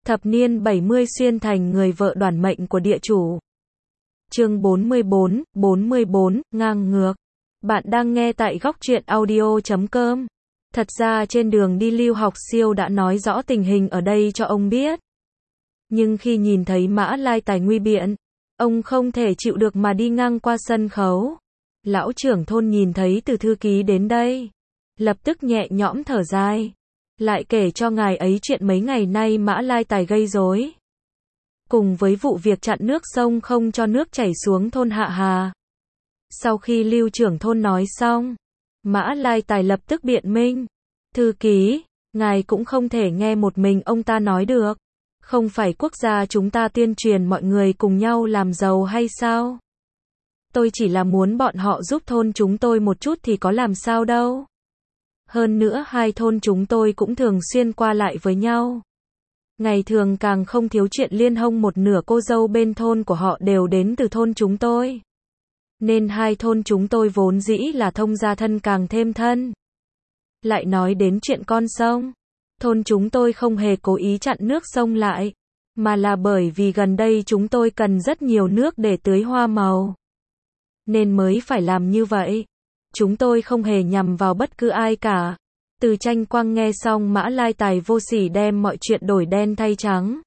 Thập niên 70 xuyên thành người vợ đoản mệnh của địa chủ. Chương 44, ngang ngược. Bạn đang nghe tại góc truyện audio.com. Thật ra trên đường đi lưu học siêu đã nói rõ tình hình ở đây cho ông biết. Nhưng khi nhìn thấy Mã Lai Tài nguy biện, ông không thể chịu được mà đi ngang qua sân khấu. Lão trưởng thôn nhìn thấy Từ thư ký đến đây, lập tức nhẹ nhõm thở dài, lại kể cho ngài ấy chuyện mấy ngày nay Mã Lai Tài gây rối, cùng với vụ việc chặn nước sông không cho nước chảy xuống thôn Hạ Hà. Sau khi Lưu trưởng thôn nói xong, Mã Lai Tài lập tức biện minh, thư ký, ngài cũng không thể nghe một mình ông ta nói được. Không phải quốc gia chúng ta tuyên truyền mọi người cùng nhau làm giàu hay sao? Tôi chỉ là muốn bọn họ giúp thôn chúng tôi một chút thì có làm sao đâu. Hơn nữa hai thôn chúng tôi cũng thường xuyên qua lại với nhau. Ngày thường càng không thiếu chuyện liên hông, một nửa cô dâu bên thôn của họ đều đến từ thôn chúng tôi. Nên hai thôn chúng tôi vốn dĩ là thông gia thân càng thêm thân. Lại nói đến chuyện con sông. Thôn chúng tôi không hề cố ý chặn nước sông lại, mà là bởi vì gần đây chúng tôi cần rất nhiều nước để tưới hoa màu, nên mới phải làm như vậy. Chúng tôi không hề nhằm vào bất cứ ai cả. Từ Tranh Quang nghe xong Mã Lai Tài vô sỉ đem mọi chuyện đổi đen thay trắng.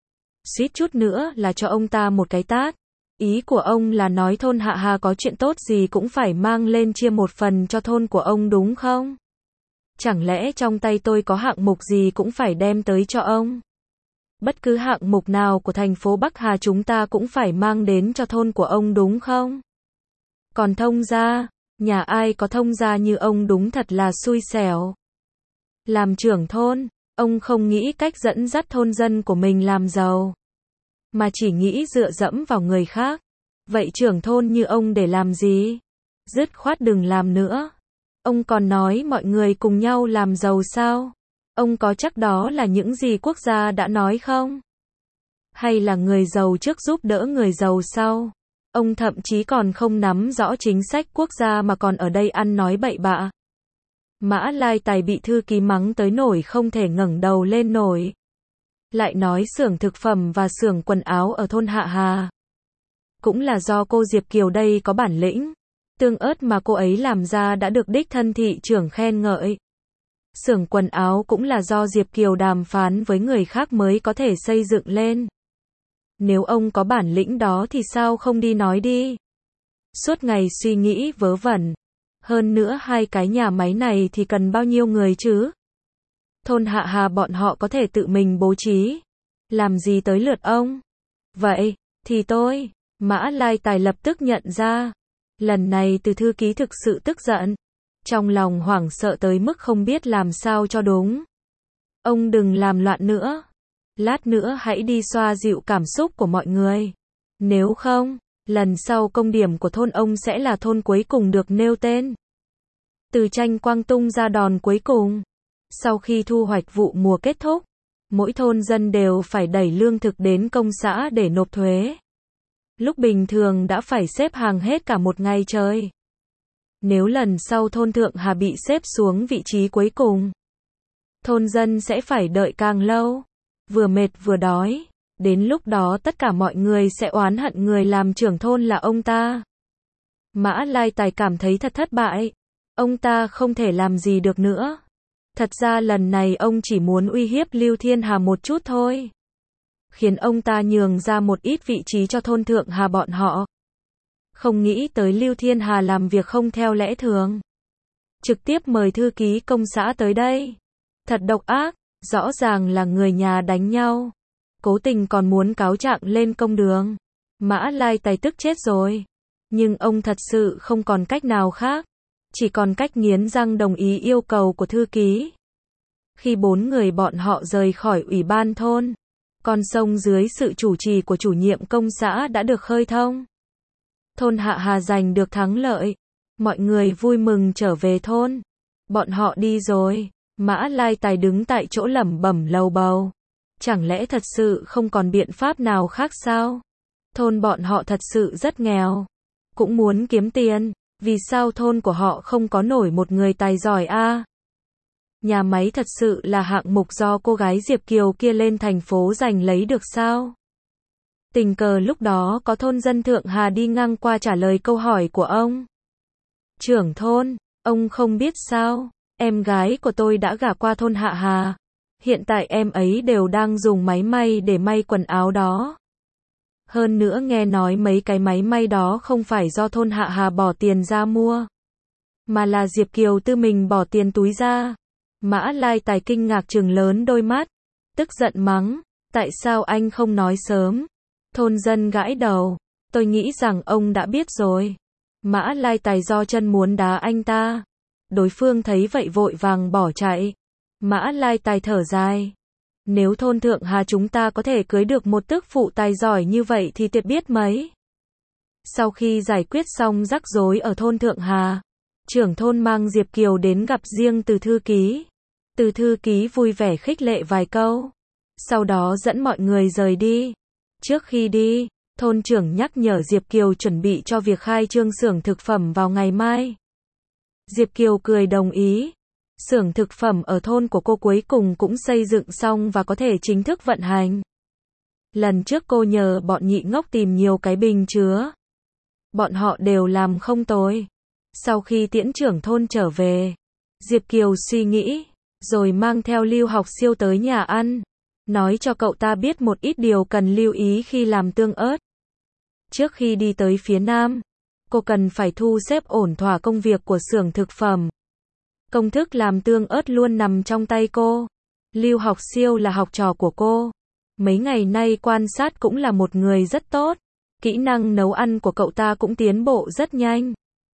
Suýt chút nữa là cho ông ta một cái tát. Ý của ông là nói thôn Hạ Hà có chuyện tốt gì cũng phải mang lên chia một phần cho thôn của ông đúng không? Chẳng lẽ trong tay tôi có hạng mục gì cũng phải đem tới cho ông? Bất cứ hạng mục nào của thành phố Bắc Hà chúng ta cũng phải mang đến cho thôn của ông đúng không? Còn thông gia, nhà ai có thông gia như ông đúng thật là xui xẻo. Làm trưởng thôn, ông không nghĩ cách dẫn dắt thôn dân của mình làm giàu, mà chỉ nghĩ dựa dẫm vào người khác. Vậy trưởng thôn như ông để làm gì? Dứt khoát đừng làm nữa. Ông còn nói mọi người cùng nhau làm giàu sao? Ông có chắc đó là những gì quốc gia đã nói không? Hay là người giàu trước giúp đỡ người giàu sau? Ông thậm chí còn không nắm rõ chính sách quốc gia mà còn ở đây ăn nói bậy bạ. Mã Lai Tài bị thư ký mắng tới nổi không thể ngẩng đầu lên nổi. Lại nói xưởng thực phẩm và xưởng quần áo ở thôn Hạ Hà. Cũng là do cô Diệp Kiều đây có bản lĩnh. Tương ớt mà cô ấy làm ra đã được đích thân thị trưởng khen ngợi. Xưởng quần áo cũng là do Diệp Kiều đàm phán với người khác mới có thể xây dựng lên. Nếu ông có bản lĩnh đó thì sao không đi nói đi? Suốt ngày suy nghĩ vớ vẩn. Hơn nữa hai cái nhà máy này thì cần bao nhiêu người chứ? Thôn Hạ Hà bọn họ có thể tự mình bố trí. Làm gì tới lượt ông? Vậy, thì tôi, Mã Lai Tài lập tức nhận ra. Lần này Từ thư ký thực sự tức giận. Trong lòng hoảng sợ tới mức không biết làm sao cho đúng. Ông đừng làm loạn nữa. Lát nữa hãy đi xoa dịu cảm xúc của mọi người. Nếu không, lần sau công điểm của thôn ông sẽ là thôn cuối cùng được nêu tên. Từ Tranh Quang tung ra đòn cuối cùng. Sau khi thu hoạch vụ mùa kết thúc, mỗi thôn dân đều phải đẩy lương thực đến công xã để nộp thuế. Lúc bình thường đã phải xếp hàng hết cả một ngày trời. Nếu lần sau thôn Thượng Hà bị xếp xuống vị trí cuối cùng, thôn dân sẽ phải đợi càng lâu. Vừa mệt vừa đói. Đến lúc đó tất cả mọi người sẽ oán hận người làm trưởng thôn là ông ta. Mã Lai Tài cảm thấy thật thất bại. Ông ta không thể làm gì được nữa. Thật ra lần này ông chỉ muốn uy hiếp Lưu Thiên Hà một chút thôi. Khiến ông ta nhường ra một ít vị trí cho thôn Thượng Hà bọn họ. Không nghĩ tới Lưu Thiên Hà làm việc không theo lẽ thường. Trực tiếp mời thư ký công xã tới đây. Thật độc ác, rõ ràng là người nhà đánh nhau. Cố tình còn muốn cáo trạng lên công đường. Mã Lai Tài tức chết rồi. Nhưng ông thật sự không còn cách nào khác. Chỉ còn cách nghiến răng đồng ý yêu cầu của thư ký. Khi bốn người bọn họ rời khỏi ủy ban thôn, con sông dưới sự chủ trì của chủ nhiệm công xã đã được khơi thông. Thôn Hạ Hà giành được thắng lợi. Mọi người vui mừng trở về thôn. Bọn họ đi rồi. Mã Lai Tài đứng tại chỗ lẩm bẩm lầu bầu. Chẳng lẽ thật sự không còn biện pháp nào khác sao? Thôn bọn họ thật sự rất nghèo. Cũng muốn kiếm tiền. Vì sao thôn của họ không có nổi một người tài giỏi a? Nhà máy thật sự là hạng mục do cô gái Diệp Kiều kia lên thành phố giành lấy được sao? Tình cờ lúc đó có thôn dân Thượng Hà đi ngang qua trả lời câu hỏi của ông. Trưởng thôn, ông không biết sao, em gái của tôi đã gả qua thôn Hạ Hà. Hiện tại em ấy đều đang dùng máy may để may quần áo đó. Hơn nữa nghe nói mấy cái máy may đó không phải do thôn Hạ Hà bỏ tiền ra mua, mà là Diệp Kiều tự mình bỏ tiền túi ra. Mã Lai Tài kinh ngạc trừng lớn đôi mắt, tức giận mắng, tại sao anh không nói sớm? Thôn dân gãi đầu, tôi nghĩ rằng ông đã biết rồi. Mã Lai Tài do chân muốn đá anh ta. Đối phương thấy vậy vội vàng bỏ chạy. Mã Lai Tài thở dài. Nếu thôn Thượng Hà chúng ta có thể cưới được một tức phụ tài giỏi như vậy thì tuyệt biết mấy. Sau khi giải quyết xong rắc rối ở thôn Thượng Hà, trưởng thôn mang Diệp Kiều đến gặp riêng Từ thư ký. Từ thư ký vui vẻ khích lệ vài câu. Sau đó dẫn mọi người rời đi. Trước khi đi, thôn trưởng nhắc nhở Diệp Kiều chuẩn bị cho việc khai trương xưởng thực phẩm vào ngày mai. Diệp Kiều cười đồng ý. Xưởng thực phẩm ở thôn của cô cuối cùng cũng xây dựng xong và có thể chính thức vận hành. Lần trước cô nhờ bọn nhị ngốc tìm nhiều cái bình chứa. Bọn họ đều làm không tồi. Sau khi tiễn trưởng thôn trở về, Diệp Kiều suy nghĩ, rồi mang theo Lưu Học Siêu tới nhà ăn, nói cho cậu ta biết một ít điều cần lưu ý khi làm tương ớt. Trước khi đi tới phía Nam, cô cần phải thu xếp ổn thỏa công việc của xưởng thực phẩm. Công thức làm tương ớt luôn nằm trong tay cô. Lưu Học Siêu là học trò của cô. Mấy ngày nay quan sát cũng là một người rất tốt. Kỹ năng nấu ăn của cậu ta cũng tiến bộ rất nhanh,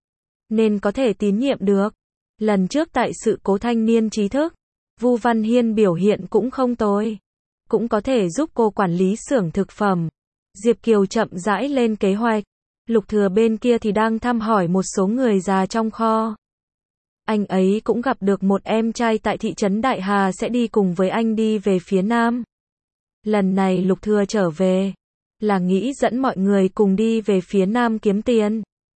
nên có thể tín nhiệm được. Lần trước tại sự cố thanh niên trí thức, Vu Văn Hiên biểu hiện cũng không tồi. Cũng có thể giúp cô quản lý xưởng thực phẩm. Diệp Kiều chậm rãi lên kế hoạch. Lục Thừa bên kia thì đang thăm hỏi một số người già trong kho. Anh ấy cũng gặp được một em trai tại thị trấn Đại Hà sẽ đi cùng với anh đi về phía Nam. Lần này Lục Thừa trở về, là nghĩ dẫn mọi người cùng đi về phía Nam kiếm tiền.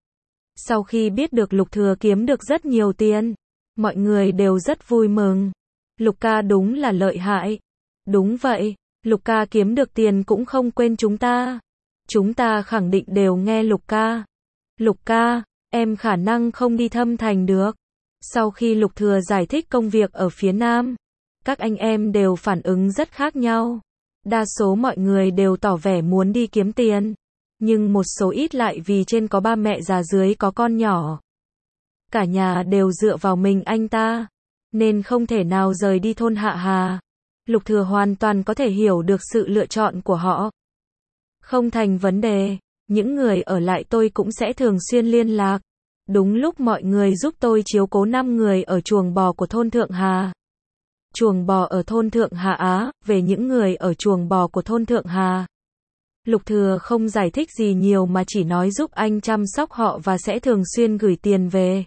Sau khi biết được Lục Thừa kiếm được rất nhiều tiền, mọi người đều rất vui mừng. Lục ca đúng là lợi hại. Đúng vậy, Lục ca kiếm được tiền cũng không quên chúng ta. Chúng ta khẳng định đều nghe Lục ca. Lục ca, em khả năng không đi Thâm Thành được. Sau khi Lục Thừa giải thích công việc ở phía Nam, các anh em đều phản ứng rất khác nhau. Đa số mọi người đều tỏ vẻ muốn đi kiếm tiền, nhưng một số ít lại vì trên có ba mẹ già dưới có con nhỏ. Cả nhà đều dựa vào mình anh ta, nên không thể nào rời đi thôn Hạ Hà. Lục Thừa hoàn toàn có thể hiểu được sự lựa chọn của họ. Không thành vấn đề, những người ở lại tôi cũng sẽ thường xuyên liên lạc. Đúng lúc mọi người giúp tôi chiếu cố 5 người ở chuồng bò của thôn Thượng Hà. Chuồng bò ở thôn Thượng Hà Á, về những người ở chuồng bò của thôn Thượng Hà. Lục Thừa không giải thích gì nhiều mà chỉ nói giúp anh chăm sóc họ và sẽ thường xuyên gửi tiền về.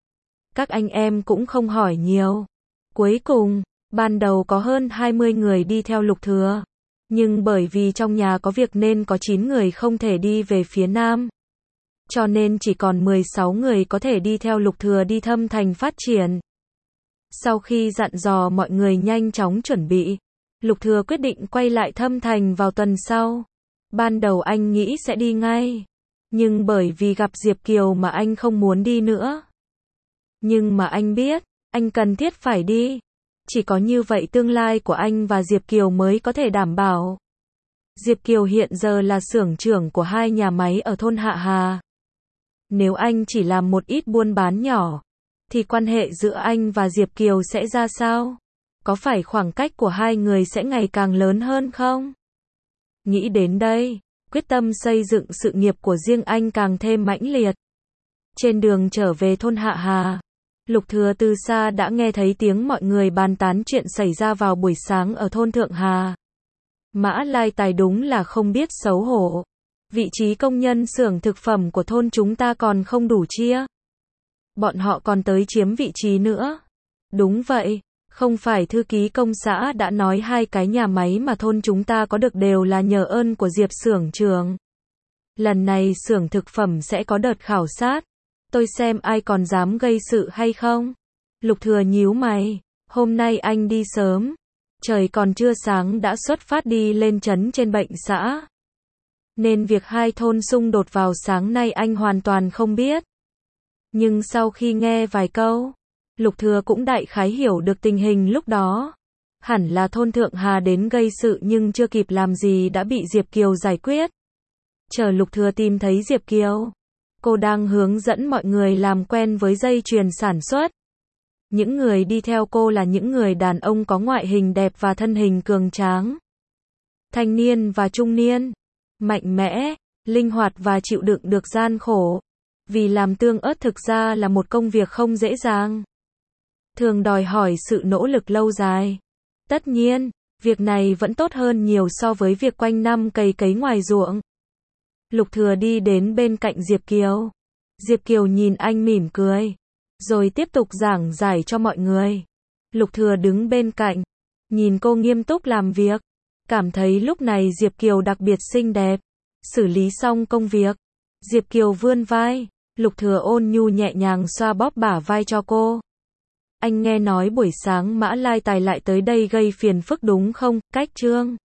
Các anh em cũng không hỏi nhiều. Cuối cùng, ban đầu có hơn 20 người đi theo Lục Thừa. Nhưng bởi vì trong nhà có việc nên có 9 người không thể đi về phía Nam. Cho nên chỉ còn 16 người có thể đi theo Lục Thừa đi Thâm Thành phát triển. Sau khi dặn dò mọi người nhanh chóng chuẩn bị, Lục Thừa quyết định quay lại Thâm Thành vào tuần sau. Ban đầu anh nghĩ sẽ đi ngay, nhưng bởi vì gặp Diệp Kiều mà anh không muốn đi nữa. Nhưng mà anh biết, anh cần thiết phải đi. Chỉ có như vậy tương lai của anh và Diệp Kiều mới có thể đảm bảo. Diệp Kiều hiện giờ là xưởng trưởng của 2 nhà máy ở thôn Hạ Hà. Nếu anh chỉ làm một ít buôn bán nhỏ, thì quan hệ giữa anh và Diệp Kiều sẽ ra sao? Có phải khoảng cách của hai người sẽ ngày càng lớn hơn không? Nghĩ đến đây, quyết tâm xây dựng sự nghiệp của riêng anh càng thêm mãnh liệt. Trên đường trở về thôn Hạ Hà, Lục Thừa từ xa đã nghe thấy tiếng mọi người bàn tán chuyện xảy ra vào buổi sáng ở thôn Thượng Hà. Mã Lai Tài đúng là không biết xấu hổ. Vị trí công nhân xưởng thực phẩm của thôn chúng ta còn không đủ chia. Bọn họ còn tới chiếm vị trí nữa. Đúng vậy, không phải thư ký công xã đã nói 2 cái nhà máy mà thôn chúng ta có được đều là nhờ ơn của Diệp xưởng trưởng. Lần này xưởng thực phẩm sẽ có đợt khảo sát. Tôi xem ai còn dám gây sự hay không. Lục Thừa nhíu mày. Hôm nay anh đi sớm. Trời còn chưa sáng đã xuất phát đi lên trấn trên bệnh xã. Nên việc hai thôn xung đột vào sáng nay anh hoàn toàn không biết. Nhưng sau khi nghe vài câu, Lục Thừa cũng đại khái hiểu được tình hình lúc đó. Hẳn là thôn Thượng Hà đến gây sự nhưng chưa kịp làm gì đã bị Diệp Kiều giải quyết. Chờ Lục Thừa tìm thấy Diệp Kiều, cô đang hướng dẫn mọi người làm quen với dây chuyền sản xuất. Những người đi theo cô là những người đàn ông có ngoại hình đẹp và thân hình cường tráng. Thanh niên và trung niên, mạnh mẽ, linh hoạt và chịu đựng được gian khổ. Vì làm tương ớt thực ra là một công việc không dễ dàng. Thường đòi hỏi sự nỗ lực lâu dài. Tất nhiên, việc này vẫn tốt hơn nhiều so với việc quanh năm cày cấy ngoài ruộng. Lục Thừa đi đến bên cạnh Diệp Kiều. Diệp Kiều nhìn anh mỉm cười, rồi tiếp tục giảng giải cho mọi người. Lục Thừa đứng bên cạnh, nhìn cô nghiêm túc làm việc. Cảm thấy lúc này Diệp Kiều đặc biệt xinh đẹp. Xử lý xong công việc, Diệp Kiều vươn vai. Lục Thừa ôn nhu nhẹ nhàng xoa bóp bả vai cho cô. Anh nghe nói buổi sáng Mã Lai Tài lại tới đây gây phiền phức đúng không, Cách Trương?